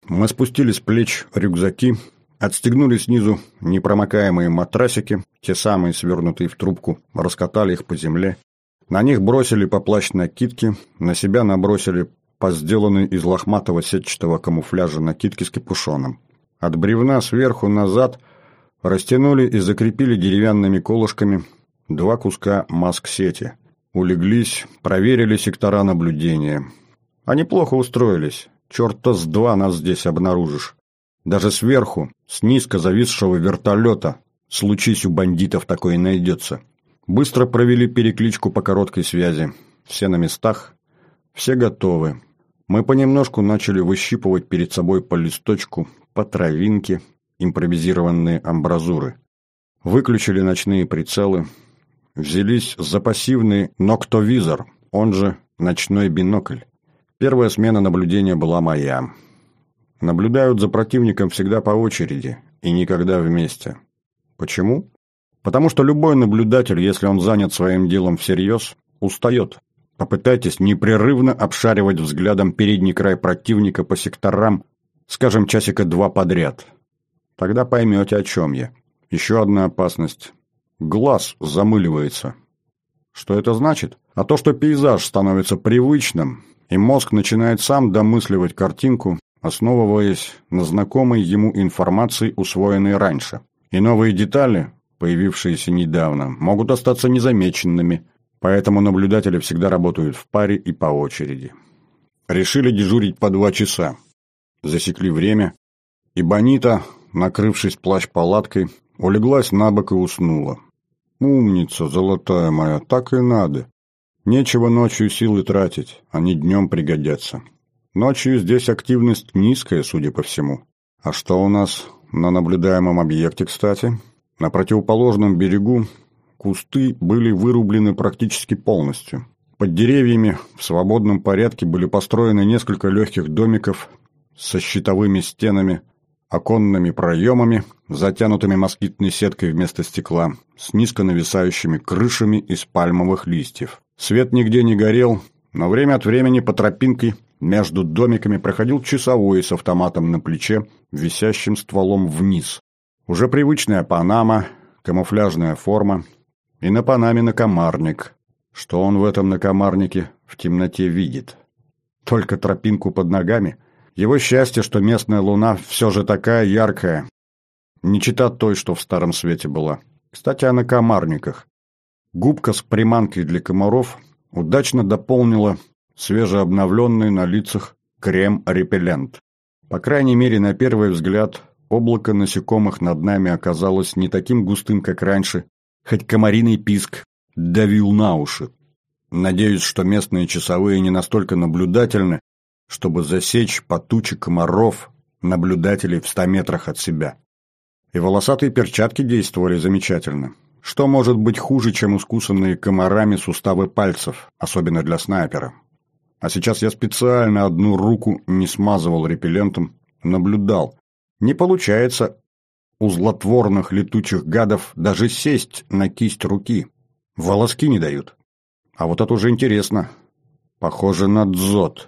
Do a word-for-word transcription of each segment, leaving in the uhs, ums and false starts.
Мы спустили с плеч рюкзаки, отстегнули снизу непромокаемые матрасики, те самые свернутые в трубку, раскатали их по земле. На них бросили по плащ-накидки, на себя набросили по сделанной из лохматого сетчатого камуфляжа накидки с капюшоном. От бревна сверху назад растянули и закрепили деревянными колышками два куска маск-сети. Улеглись, проверили сектора наблюдения. Они плохо устроились. Черта с два нас здесь обнаружишь. Даже сверху, с низко зависшего вертолета, случись у бандитов такое найдется. Быстро провели перекличку по короткой связи. Все на местах, все готовы. Мы понемножку начали выщипывать перед собой по листочку, по травинке, импровизированные амбразуры. Выключили ночные прицелы. Взялись за пассивный ноктовизор, он же ночной бинокль. Первая смена наблюдения была моя. Наблюдают за противником всегда по очереди и никогда вместе. Почему? Потому что любой наблюдатель, если он занят своим делом всерьез, устает. Попытайтесь непрерывно обшаривать взглядом передний край противника по секторам, скажем, часика два подряд. Тогда поймете, о чем я. Еще одна опасность. Глаз замыливается. Что это значит? А то, что пейзаж становится привычным, и мозг начинает сам домысливать картинку, основываясь на знакомой ему информации, усвоенной раньше. И новые детали, появившиеся недавно, могут остаться незамеченными, поэтому наблюдатели всегда работают в паре и по очереди. Решили дежурить по два часа. Засекли время, и Бонита, накрывшись плащ-палаткой, улеглась на бок и уснула. «Умница, золотая моя, так и надо. Нечего ночью силы тратить, они днем пригодятся. Ночью здесь активность низкая, судя по всему. А что у нас на наблюдаемом объекте, кстати? На противоположном берегу кусты были вырублены практически полностью. Под деревьями в свободном порядке были построены несколько легких домиков со щитовыми стенами, оконными проемами, затянутыми москитной сеткой вместо стекла, с низко нависающими крышами из пальмовых листьев. Свет нигде не горел, но время от времени по тропинке между домиками проходил часовой с автоматом на плече, висящим стволом вниз. Уже привычная панама, камуфляжная форма и на панаме накомарник. Что он в этом накомарнике в темноте видит? Только тропинку под ногами? Его счастье, что местная луна все же такая яркая, не чета той, что в Старом Свете была. Кстати, о накомарниках. Губка с приманкой для комаров удачно дополнила свежеобновленный на лицах крем-репеллент. По крайней мере, на первый взгляд, облако насекомых над нами оказалось не таким густым, как раньше, хоть комариный писк давил на уши. Надеюсь, что местные часовые не настолько наблюдательны, чтобы засечь по туче комаров наблюдателей в ста метрах от себя. И волосатые перчатки действовали замечательно. Что может быть хуже, чем искусанные комарами суставы пальцев, особенно для снайпера? А сейчас я специально одну руку не смазывал репеллентом, наблюдал. Не получается у злотворных летучих гадов даже сесть на кисть руки. Волоски не дают. А вот это уже интересно. Похоже на дзот.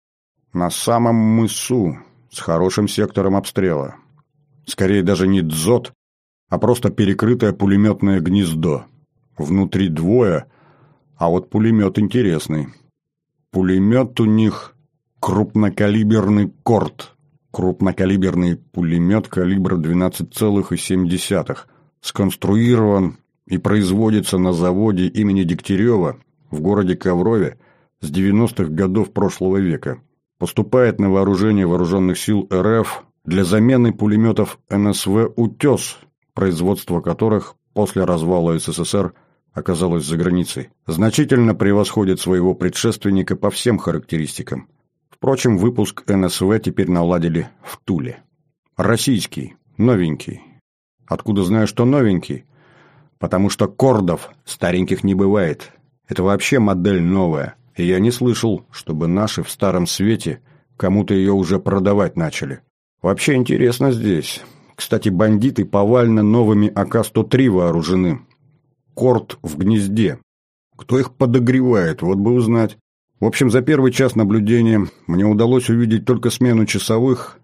На самом мысу, с хорошим сектором обстрела. Скорее даже не дзот, а просто перекрытое пулеметное гнездо. Внутри двое, а вот пулемет интересный. Пулемет у них крупнокалиберный «Корт». Крупнокалиберный пулемет калибра двенадцать целых семь десятых. Сконструирован и производится на заводе имени Дегтярева в городе Коврове с девяностых годов прошлого века. Поступает на вооружение вооруженных сил РФ для замены пулеметов эн эс вэ «Утес», производство которых после развала эс эс эс эр оказалось за границей. Значительно превосходит своего предшественника по всем характеристикам. Впрочем, выпуск эн эс вэ теперь наладили в Туле. Российский, новенький. Откуда знаю, что новенький? Потому что кордов стареньких не бывает. Это вообще модель новая. И я не слышал, чтобы наши в Старом Свете кому-то ее уже продавать начали. Вообще интересно здесь. Кстати, бандиты повально новыми а ка сто три вооружены. Корт в гнезде. Кто их подогревает, вот бы узнать. В общем, за первый час наблюдения мне удалось увидеть только смену часовых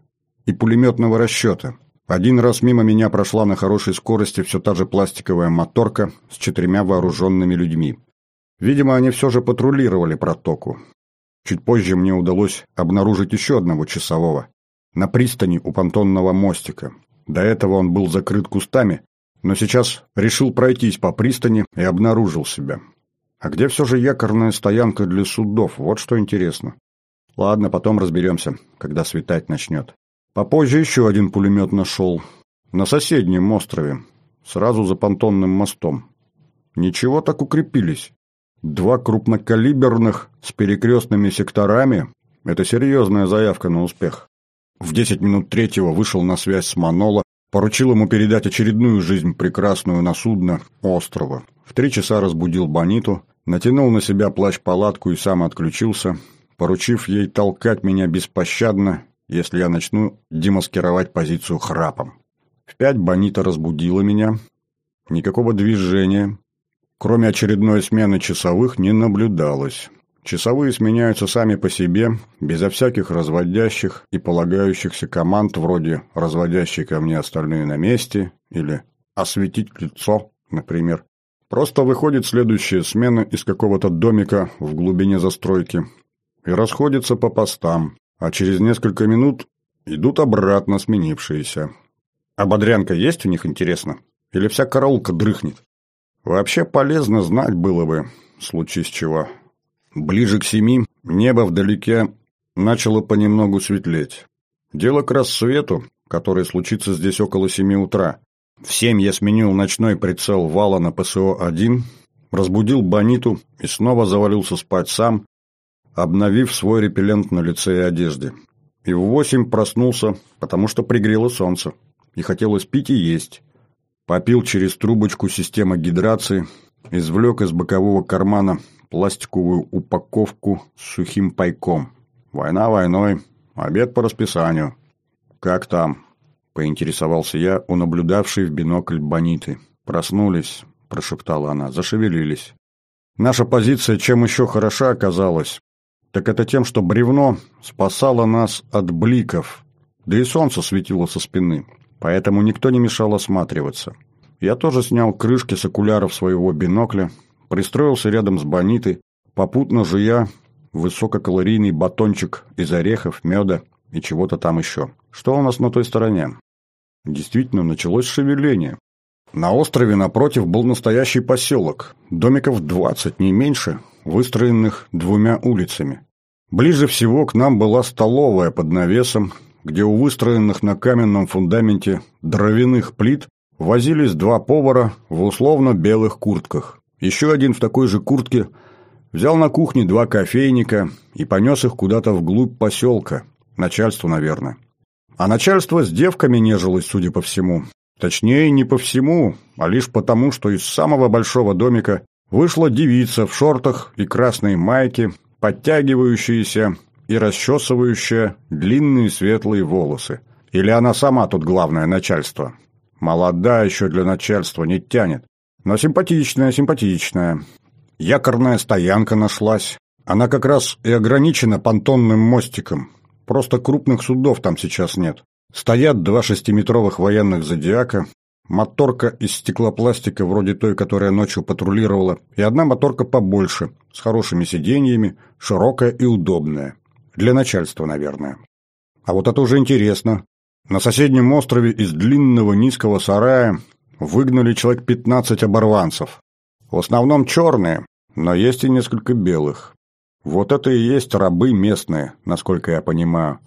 и пулеметного расчета. Один раз мимо меня прошла на хорошей скорости все та же пластиковая моторка с четырьмя вооруженными людьми. Видимо, они все же патрулировали протоку. Чуть позже мне удалось обнаружить еще одного часового. На пристани у понтонного мостика. До этого он был закрыт кустами, но сейчас решил пройтись по пристани и обнаружил себя. А где все же якорная стоянка для судов? Вот что интересно. Ладно, потом разберемся, когда светать начнет. Попозже еще один пулемет нашел. На соседнем острове. Сразу за понтонным мостом. Ничего так укрепились. Два крупнокалиберных с перекрестными секторами – это серьезная заявка на успех. В десять минут третьего вышел на связь с Манола, поручил ему передать очередную жизнь прекрасную на судно острова. В три часа разбудил Бониту, натянул на себя плащ-палатку и сам отключился, поручив ей толкать меня беспощадно, если я начну демаскировать позицию храпом. В пять Бонита разбудила меня. Никакого движения, кроме очередной смены часовых, не наблюдалось. Часовые сменяются сами по себе, безо всяких разводящих и полагающихся команд вроде «разводящий ко мне остальные на месте» или «осветить лицо», например. Просто выходит следующая смена из какого-то домика в глубине застройки и расходится по постам, а через несколько минут идут обратно сменившиеся. А бодрянка есть у них, интересно? Или вся караулка дрыхнет? Вообще полезно знать было бы, случись чего. Ближе к семи небо вдалеке начало понемногу светлеть. Дело к рассвету, который случится здесь около семи утра. В семь я сменил ночной прицел вала на ПСО один, разбудил Бониту и снова завалился спать сам, обновив свой репеллент на лице и одежде. И в восемь проснулся, потому что пригрело солнце, и хотелось пить и есть. Попил через трубочку системы гидрации, извлек из бокового кармана пластиковую упаковку с сухим пайком. Война войной, обед по расписанию. «Как там?» – поинтересовался я у наблюдавшей в бинокль Бониты. «Проснулись», – прошептала она, – «зашевелились». Наша позиция чем еще хороша оказалась, так это тем, что бревно спасало нас от бликов, да и солнце светило со спины, поэтому никто не мешал осматриваться. Я тоже снял крышки с окуляров своего бинокля, пристроился рядом с Бонитой, попутно жуя высококалорийный батончик из орехов, меда и чего-то там еще. Что у нас на той стороне? Действительно, началось шевеление. На острове напротив был настоящий поселок, домиков двадцать, не меньше, выстроенных двумя улицами. Ближе всего к нам была столовая под навесом, где у выстроенных на каменном фундаменте дровяных плит возились два повара в условно-белых куртках. Еще один в такой же куртке взял на кухне два кофейника и понес их куда-то вглубь поселка, начальству, наверное. А начальство с девками нежилось, судя по всему. Точнее, не по всему, а лишь потому, что из самого большого домика вышла девица в шортах и красной майке, подтягивающаяся и расчесывающая длинные светлые волосы. Или она сама тут главное начальство? Молода еще для начальства, не тянет. Но симпатичная, симпатичная. Якорная стоянка нашлась. Она как раз и ограничена понтонным мостиком. Просто крупных судов там сейчас нет. Стоят два шестиметровых военных «Зодиака», моторка из стеклопластика вроде той, которая ночью патрулировала, и одна моторка побольше, с хорошими сиденьями, широкая и удобная. Для начальства, наверное. А вот это уже интересно. На соседнем острове из длинного низкого сарая выгнали человек пятнадцать оборванцев. В основном черные, но есть и несколько белых. Вот это и есть рабы местные, насколько я понимаю.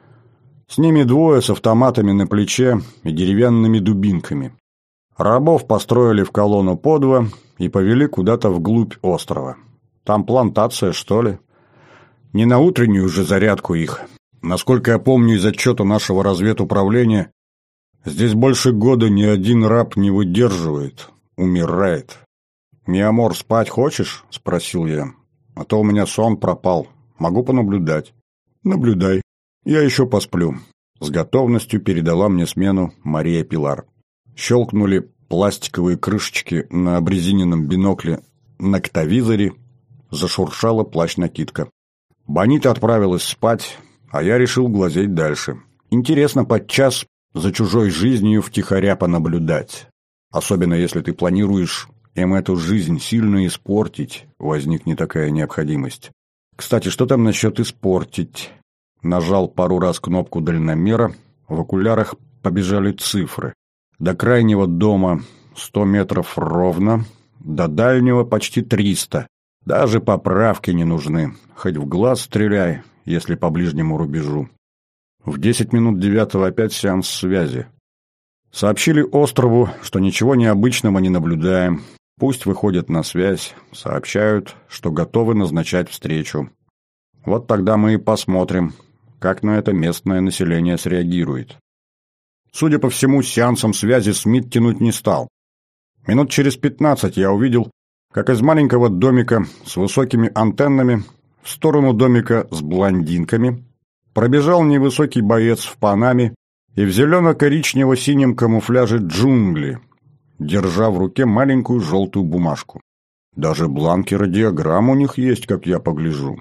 С ними двое с автоматами на плече и деревянными дубинками. Рабов построили в колонну по два и повели куда-то вглубь острова. Там плантация, что ли? Не на утреннюю же зарядку их. Насколько я помню из отчета нашего разведуправления, здесь больше года ни один раб не выдерживает, умирает. «Миамор, спать хочешь?» – спросил я. «А то у меня сон пропал. Могу понаблюдать». «Наблюдай. Я еще посплю», — с готовностью передала мне смену Мария Пилар. Щелкнули пластиковые крышечки на обрезиненном бинокле ноктовизоре, зашуршала плащ-накидка. Бонита отправилась спать, а я решил глазеть дальше. Интересно подчас за чужой жизнью втихаря понаблюдать. Особенно если ты планируешь им эту жизнь сильно испортить, возникнет такая необходимость. Кстати, что там насчет испортить? Нажал пару раз кнопку дальномера, в окулярах побежали цифры. До крайнего дома сто метров ровно, до дальнего почти триста. Даже поправки не нужны, хоть в глаз стреляй, если по ближнему рубежу. В десять минут девятого опять сеанс связи. Сообщили острову, что ничего необычного не наблюдаем. Пусть выходят на связь, сообщают, что готовы назначать встречу. Вот тогда мы и посмотрим, как на это местное население среагирует. Судя по всему, с сеансом связи Смит тянуть не стал. Минут через пятнадцать я увидел, как из маленького домика с высокими антеннами в сторону домика с блондинками пробежал невысокий боец в панаме и в зелено-коричнево-синем камуфляже джунгли, держа в руке маленькую желтую бумажку. Даже бланки радиограмм у них есть, как я погляжу.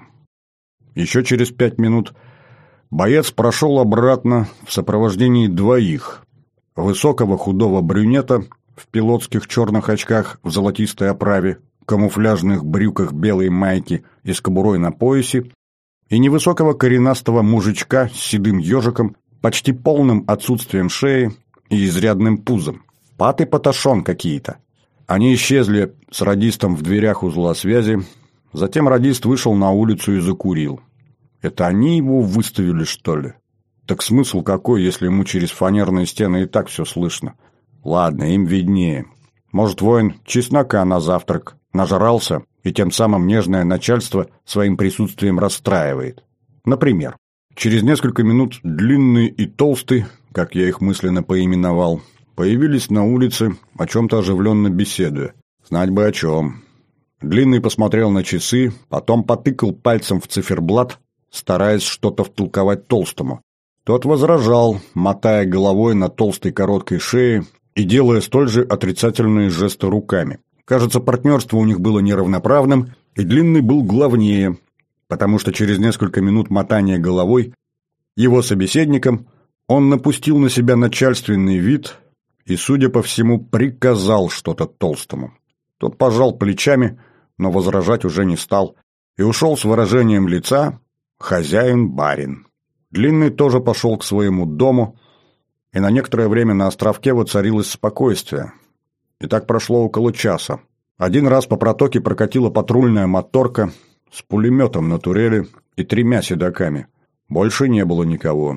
Еще через пять минут боец прошел обратно в сопровождении двоих: высокого худого брюнета в пилотских черных очках в золотистой оправе, камуфляжных брюках белой майки и с кобурой на поясе, и невысокого коренастого мужичка с седым ежиком, почти полным отсутствием шеи и изрядным пузом. Пат и паташон какие-то. Они исчезли с радистом в дверях узла связи, затем радист вышел на улицу и закурил. Это они его выставили, что ли? Так смысл какой, если ему через фанерные стены и так все слышно? Ладно, им виднее. Может, воин чеснока на завтрак нажрался и тем самым нежное начальство своим присутствием расстраивает. Например, через несколько минут длинный и толстый, как я их мысленно поименовал, появились на улице, о чем-то оживленно беседуя. Знать бы о чем. Длинный посмотрел на часы, потом потыкал пальцем в циферблат, стараясь что-то втолковать толстому. Тот возражал, мотая головой на толстой короткой шее и делая столь же отрицательные жесты руками. Кажется, партнерство у них было неравноправным, и длинный был главнее, потому что через несколько минут мотания головой его собеседником он напустил на себя начальственный вид и, судя по всему, приказал что-то толстому. Тот пожал плечами, но возражать уже не стал, и ушел с выражением лица «хозяин-барин». Длинный тоже пошел к своему дому, и на некоторое время на островке воцарилось спокойствие. И так прошло около часа. Один раз по протоке прокатила патрульная моторка с пулеметом на турели и тремя седаками. Больше не было никого.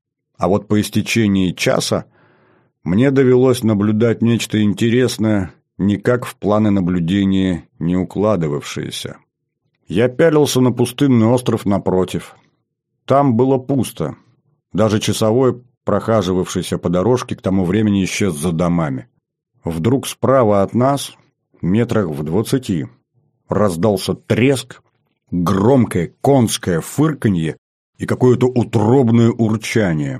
А вот по истечении часа мне довелось наблюдать нечто интересное, никак в планы наблюдения не укладывавшееся. Я пялился на пустынный остров напротив. Там было пусто. Даже часовой, прохаживавшийся по дорожке, к тому времени исчез за домами. Вдруг справа от нас, метрах в двадцати, раздался треск, громкое конское фырканье и какое-то утробное урчание.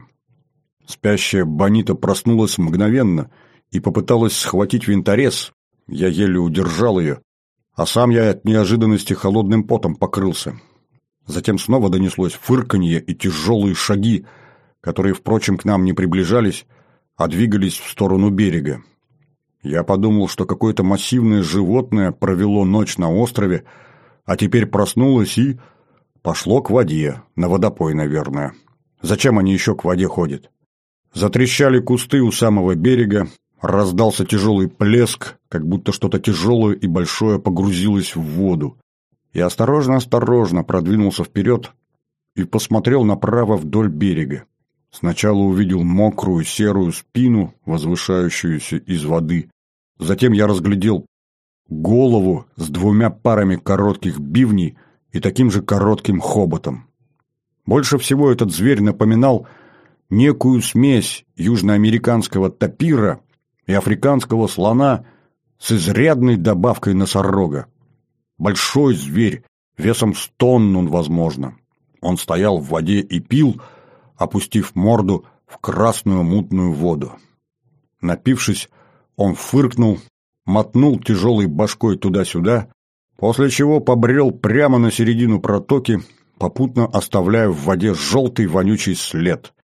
Спящая Бонита проснулась мгновенно и попыталась схватить винторез. Я еле удержал ее, а сам я от неожиданности холодным потом покрылся. Затем снова донеслось фырканье и тяжелые шаги, которые, впрочем, к нам не приближались, а двигались в сторону берега. Я подумал, что какое-то массивное животное провело ночь на острове, а теперь проснулось и пошло к воде, на водопой, наверное. Зачем они еще к воде ходят? Затрещали кусты у самого берега, раздался тяжелый плеск, как будто что-то тяжелое и большое погрузилось в воду. Я осторожно-осторожно продвинулся вперед и посмотрел направо вдоль берега. Сначала увидел мокрую серую спину, возвышающуюся из воды. Затем я разглядел голову с двумя парами коротких бивней и таким же коротким хоботом. Больше всего этот зверь напоминал некую смесь южноамериканского тапира и африканского слона с изрядной добавкой носорога. Большой зверь, весом с тонну, возможно. Он стоял в воде и пил, опустив морду в красную мутную воду. Напившись, он фыркнул, мотнул тяжелой башкой туда-сюда, после чего побрел прямо на середину протоки, попутно оставляя в воде желтый вонючий след.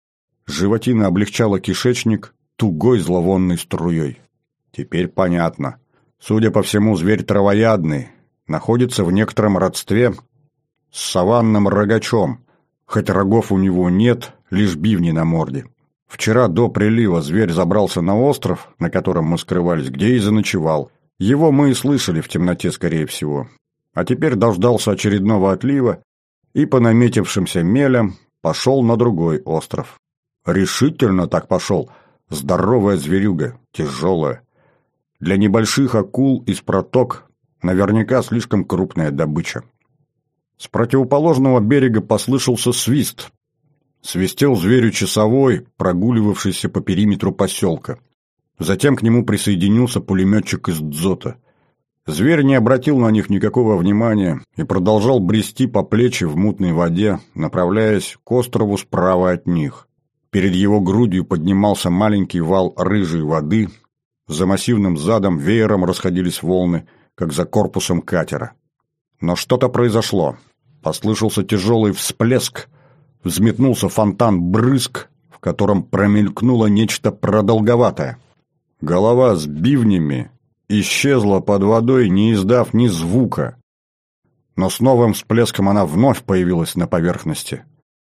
животина облегчала кишечник тугой зловонной струей. Теперь понятно. Судя по всему, зверь травоядный, находится в некотором родстве с саванным рогачом, хоть рогов у него нет, лишь бивни на морде. Вчера до прилива зверь забрался на остров, на котором мы скрывались, где и заночевал. Его мы и слышали в темноте, скорее всего. А теперь дождался очередного отлива и по наметившимся мелям пошел на другой остров. Решительно так пошел. Здоровая зверюга, тяжелая. Для небольших акул из проток наверняка слишком крупная добыча. С противоположного берега послышался свист. Свистел зверю часовой, прогуливавшийся по периметру поселка. Затем к нему присоединился пулеметчик из дзота. Зверь не обратил на них никакого внимания и продолжал брести по плечи в мутной воде, направляясь к острову справа от них. Перед его грудью поднимался маленький вал рыжей воды, за массивным задом веером расходились волны, как за корпусом катера. Но что-то произошло. Послышался тяжелый всплеск, взметнулся фонтан брызг, в котором промелькнуло нечто продолговатое. Голова с бивнями исчезла под водой, не издав ни звука. Но с новым всплеском она вновь появилась на поверхности.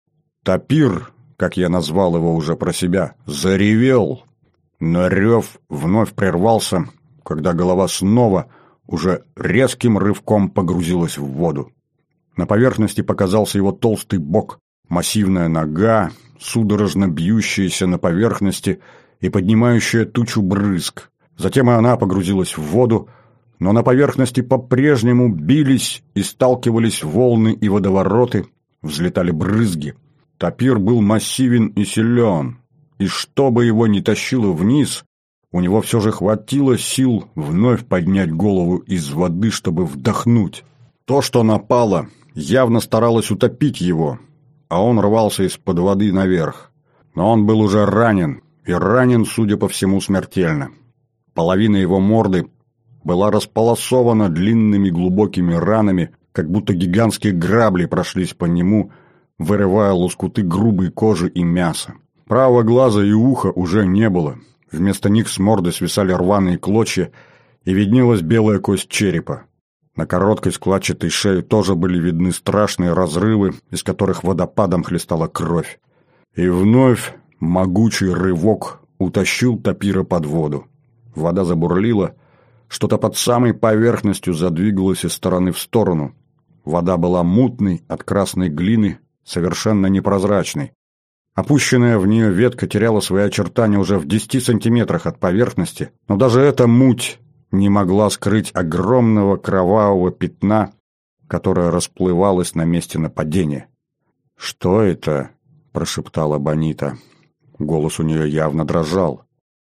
Тапир, как я назвал его уже про себя, заревел, но рев вновь прервался, когда голова снова уже резким рывком погрузилась в воду. На поверхности показался его толстый бок, массивная нога, судорожно бьющаяся на поверхности и поднимающая тучу брызг. Затем и она погрузилась в воду, но на поверхности по-прежнему бились и сталкивались волны и водовороты, взлетали брызги. Тапир был массивен и силен, и что бы его ни тащило вниз, у него все же хватило сил вновь поднять голову из воды, чтобы вдохнуть. То, что напало, явно старалось утопить его, а он рвался из-под воды наверх. Но он был уже ранен, и ранен, судя по всему, смертельно. Половина его морды была располосована длинными глубокими ранами, как будто гигантские грабли прошлись по нему, вырывая лоскуты грубой кожи и мяса. Правого глаза и уха уже не было. Вместо них с морды свисали рваные клочья, и виднелась белая кость черепа. На короткой складчатой шее тоже были видны страшные разрывы, из которых водопадом хлестала кровь. И вновь могучий рывок утащил Тапира под воду. Вода забурлила, что-то под самой поверхностью задвигалось из стороны в сторону. Вода была мутной от красной глины, совершенно непрозрачной. Опущенная в нее ветка теряла свои очертания уже в десяти сантиметрах от поверхности, но даже эта муть не могла скрыть огромного кровавого пятна, которое расплывалось на месте нападения. «Что это?» – прошептала Бонита. Голос у нее явно дрожал.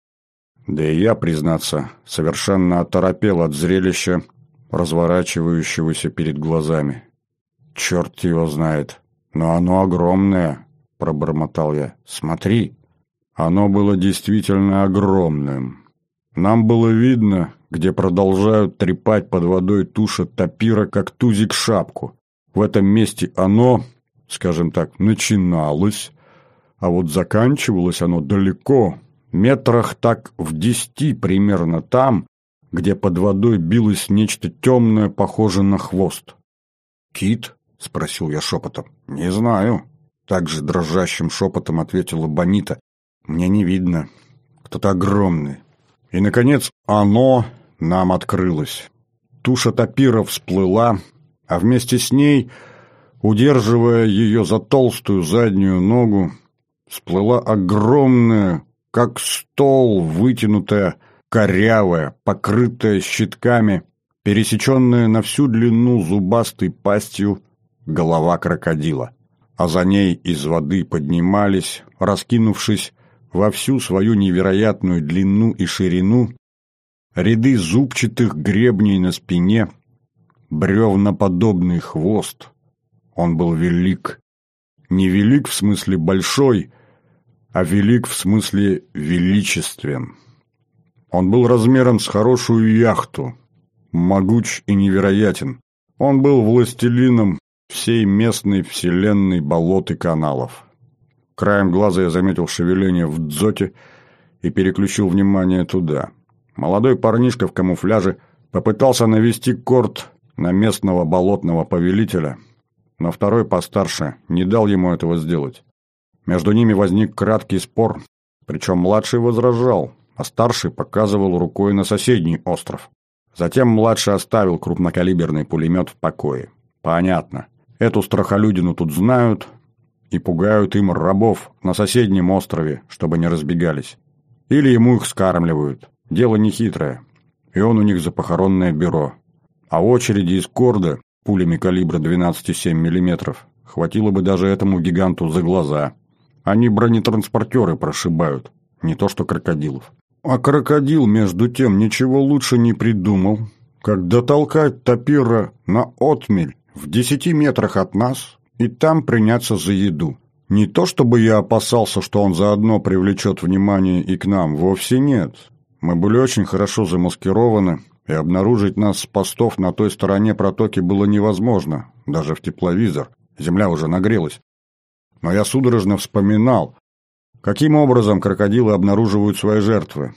Да и я, признаться, совершенно оторопел от зрелища, разворачивающегося перед глазами. «Черт его знает, но оно огромное!» – пробормотал я. «Смотри!» Оно было действительно огромным. Нам было видно, где продолжают трепать под водой туша тапира, как тузик шапку. В этом месте оно, скажем так, начиналось, а вот заканчивалось оно далеко, метрах так в десяти примерно там, где под водой билось нечто темное, похожее на хвост. «Кит?» — спросил я шепотом. «Не знаю». Также дрожащим шепотом ответила Бонита. «Мне не видно. Кто-то огромный». И, наконец, оно нам открылось. Туша тапира всплыла, а вместе с ней, удерживая ее за толстую заднюю ногу, всплыла огромная, как стол, вытянутая, корявая, покрытая щитками, пересеченная на всю длину зубастой пастью голова крокодила. А за ней из воды поднимались, раскинувшись во всю свою невероятную длину и ширину, ряды зубчатых гребней на спине, бревноподобный хвост. Он был велик. Не велик в смысле большой, а велик в смысле величествен. Он был размером с хорошую яхту, могуч и невероятен. Он был властелином всей местной вселенной болот и каналов. Краем глаза я заметил шевеление в дзоте и переключил внимание туда. Молодой парнишка в камуфляже попытался навести корт на местного болотного повелителя, но второй постарше не дал ему этого сделать. Между ними возник краткий спор, причем младший возражал, а старший показывал рукой на соседний остров. Затем младший оставил крупнокалиберный пулемет в покое. Понятно. Эту страхолюдину тут знают и пугают им рабов на соседнем острове, чтобы не разбегались. Или ему их скармливают. Дело нехитрое. И он у них за похоронное бюро. А очереди из корда пулями калибра двенадцать целых семь десятых миллиметров хватило бы даже этому гиганту за глаза. Они бронетранспортеры прошибают, не то что крокодилов. А крокодил, между тем, ничего лучше не придумал, как дотолкать тапира на отмель в десяти метрах от нас и там приняться за еду. Не то чтобы я опасался, что он заодно привлечет внимание и к нам, вовсе нет. Мы были очень хорошо замаскированы, и обнаружить нас с постов на той стороне протоки было невозможно, даже в тепловизор, земля уже нагрелась. Но я судорожно вспоминал, каким образом крокодилы обнаруживают свои жертвы.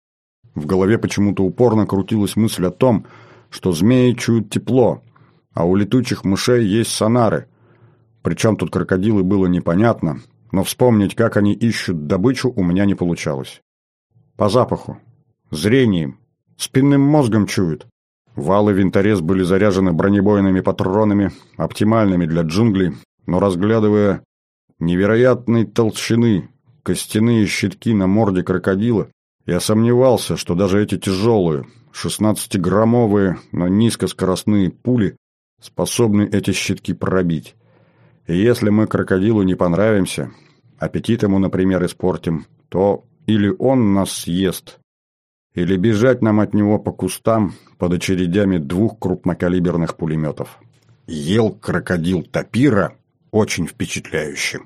В голове почему-то упорно крутилась мысль о том, что змеи чуют тепло, а у летучих мышей есть сонары. Причем тут крокодилы было непонятно, но вспомнить, как они ищут добычу, у меня не получалось. По запаху, зрением, спинным мозгом чуют. Вал и винторез были заряжены бронебойными патронами, оптимальными для джунглей, но разглядывая невероятной толщины костяные щитки на морде крокодила, я сомневался, что даже эти тяжелые, шестнадцатиграммовые, но низкоскоростные пули способны эти щитки пробить. И если мы крокодилу не понравимся, аппетит ему, например, испортим, то или он нас съест, или бежать нам от него по кустам под очередями двух крупнокалиберных пулеметов. Ел крокодил тапира очень впечатляюще.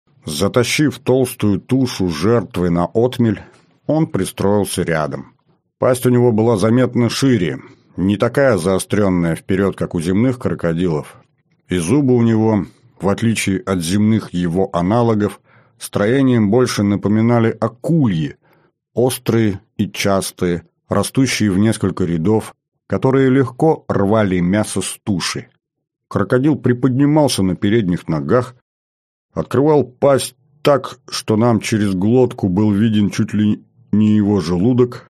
Затащив толстую тушу жертвы на отмель, он пристроился рядом. Пасть у него была заметно шире, не такая заостренная вперед, как у земных крокодилов. И зубы у него, в отличие от земных его аналогов, строением больше напоминали акульи, острые и частые, растущие в несколько рядов, которые легко рвали мясо с туши. Крокодил приподнимался на передних ногах, открывал пасть так, что нам через глотку был виден чуть ли не его желудок,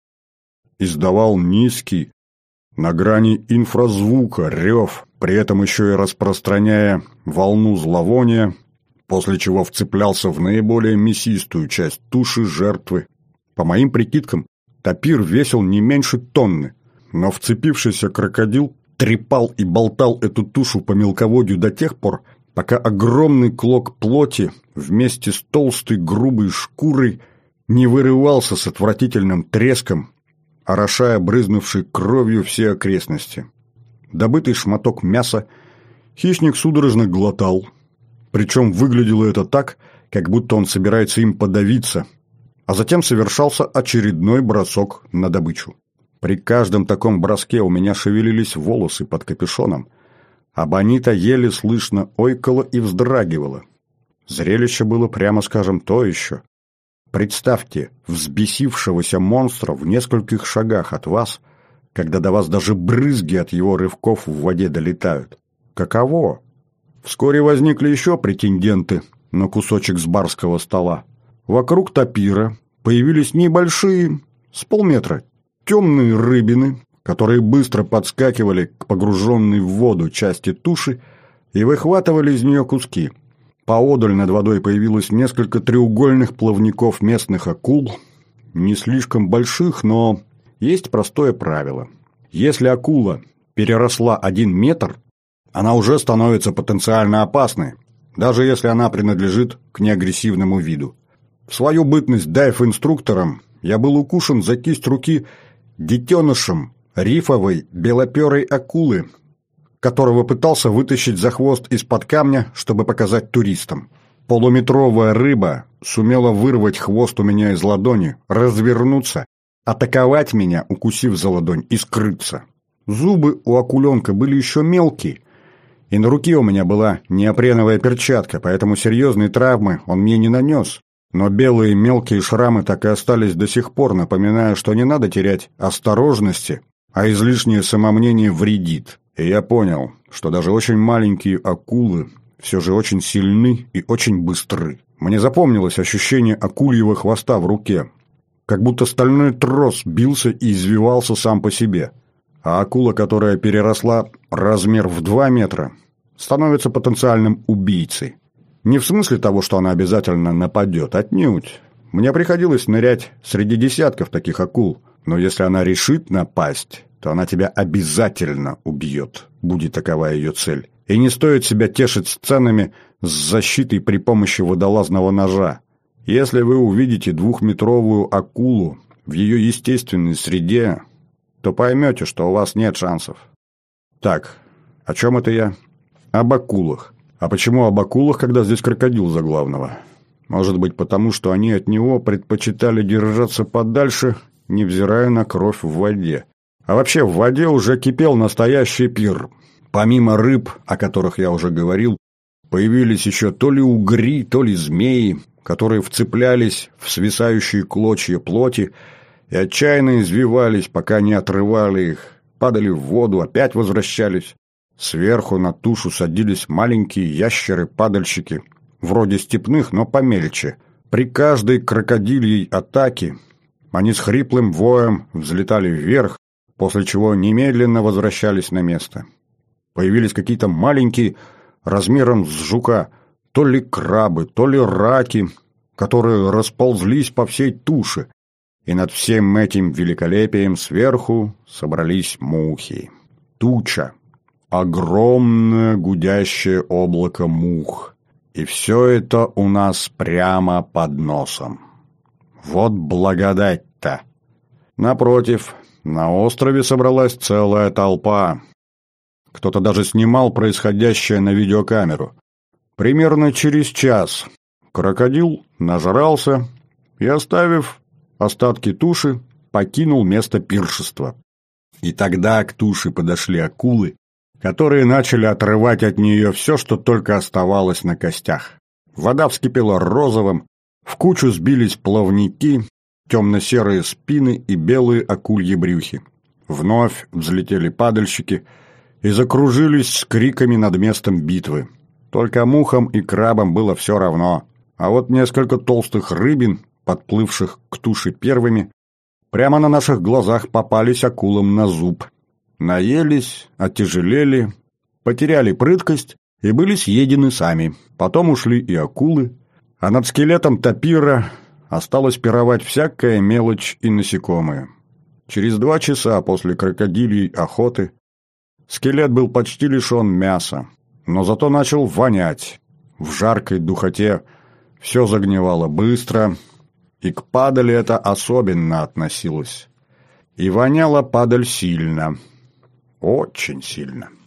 издавал низкий, на грани инфразвука, рев, при этом еще и распространяя волну зловония, после чего вцеплялся в наиболее мясистую часть туши жертвы. По моим прикидкам, тапир весил не меньше тонны, но вцепившийся крокодил трепал и болтал эту тушу по мелководью до тех пор, пока огромный клок плоти вместе с толстой грубой шкурой не вырывался с отвратительным треском, орошая брызнувшей кровью все окрестности. Добытый шматок мяса хищник судорожно глотал, причем выглядело это так, как будто он собирается им подавиться, а затем совершался очередной бросок на добычу. При каждом таком броске у меня шевелились волосы под капюшоном, а Бонита еле слышно ойкала и вздрагивала. Зрелище было, прямо скажем, то еще. Представьте взбесившегося монстра в нескольких шагах от вас, когда до вас даже брызги от его рывков в воде долетают. Каково? Вскоре возникли еще претенденты на кусочек с барского стола. Вокруг тапира появились небольшие, с полметра, темные рыбины, которые быстро подскакивали к погруженной в воду части туши и выхватывали из нее куски. Поодаль над водой появилось несколько треугольных плавников местных акул, не слишком больших, но есть простое правило. Если акула переросла один метр, она уже становится потенциально опасной, даже если она принадлежит к неагрессивному виду. В свою бытность дайв-инструктором я был укушен за кисть руки детенышем рифовой белоперой акулы, которого пытался вытащить за хвост из-под камня, чтобы показать туристам. Полуметровая рыба сумела вырвать хвост у меня из ладони, развернуться, атаковать меня, укусив за ладонь, и скрыться. Зубы у акуленка были еще мелкие, И на руке у меня была неопреновая перчатка, поэтому серьезной травмы он мне не нанес. Но белые мелкие шрамы так и остались до сих пор, напоминая, что не надо терять осторожности, а излишнее самомнение вредит. И я понял, что даже очень маленькие акулы все же очень сильны и очень быстры. Мне запомнилось ощущение акульего хвоста в руке, как будто стальной трос бился и извивался сам по себе. А акула, которая переросла размер в два метра, становится потенциальным убийцей. Не в смысле того, что она обязательно нападет, отнюдь. Мне приходилось нырять среди десятков таких акул, но если она решит напасть, то она тебя обязательно убьет, будет такова ее цель. И не стоит себя тешить сценами с защитой при помощи водолазного ножа. Если вы увидите двухметровую акулу в ее естественной среде, то поймете, что у вас нет шансов. Так, о чем это я? Об акулах. А почему об акулах, когда здесь крокодил за главного? Может быть, потому что они от него предпочитали держаться подальше, невзирая на кровь в воде. А вообще, в воде уже кипел настоящий пир. Помимо рыб, о которых я уже говорил, появились еще то ли угри, то ли змеи, которые вцеплялись в свисающие клочья плоти и отчаянно извивались, пока не отрывали их, падали в воду, опять возвращались. Сверху на тушу садились маленькие ящеры-падальщики, вроде степных, но помельче. При каждой крокодильей атаке они с хриплым воем взлетали вверх, после чего немедленно возвращались на место. Появились какие-то маленькие, размером с жука, то ли крабы, то ли раки, которые расползлись по всей туше, и над всем этим великолепием сверху собрались мухи. Туча. Огромное гудящее облако мух. И все это у нас прямо под носом. Вот благодать-то! Напротив, на острове собралась целая толпа. Кто-то даже снимал происходящее на видеокамеру. Примерно через час крокодил нажрался и, оставив остатки туши, покинул место пиршества. И тогда к туше подошли акулы, которые начали отрывать от нее все, что только оставалось на костях. Вода вскипела розовым, в кучу сбились плавники, темно-серые спины и белые акульи брюхи. Вновь взлетели падальщики и закружились с криками над местом битвы. Только мухам и крабам было все равно, а вот несколько толстых рыбин, подплывших к туше первыми, прямо на наших глазах попались акулам на зуб. Наелись, отяжелели, потеряли прыткость и были съедены сами. Потом ушли и акулы, а над скелетом тапира осталось пировать всякая мелочь и насекомые. Через два часа после крокодильей охоты скелет был почти лишен мяса, но зато начал вонять. В жаркой духоте все загнивало быстро, и к падали это особенно относилось. И воняла падаль сильно. Очень сильно.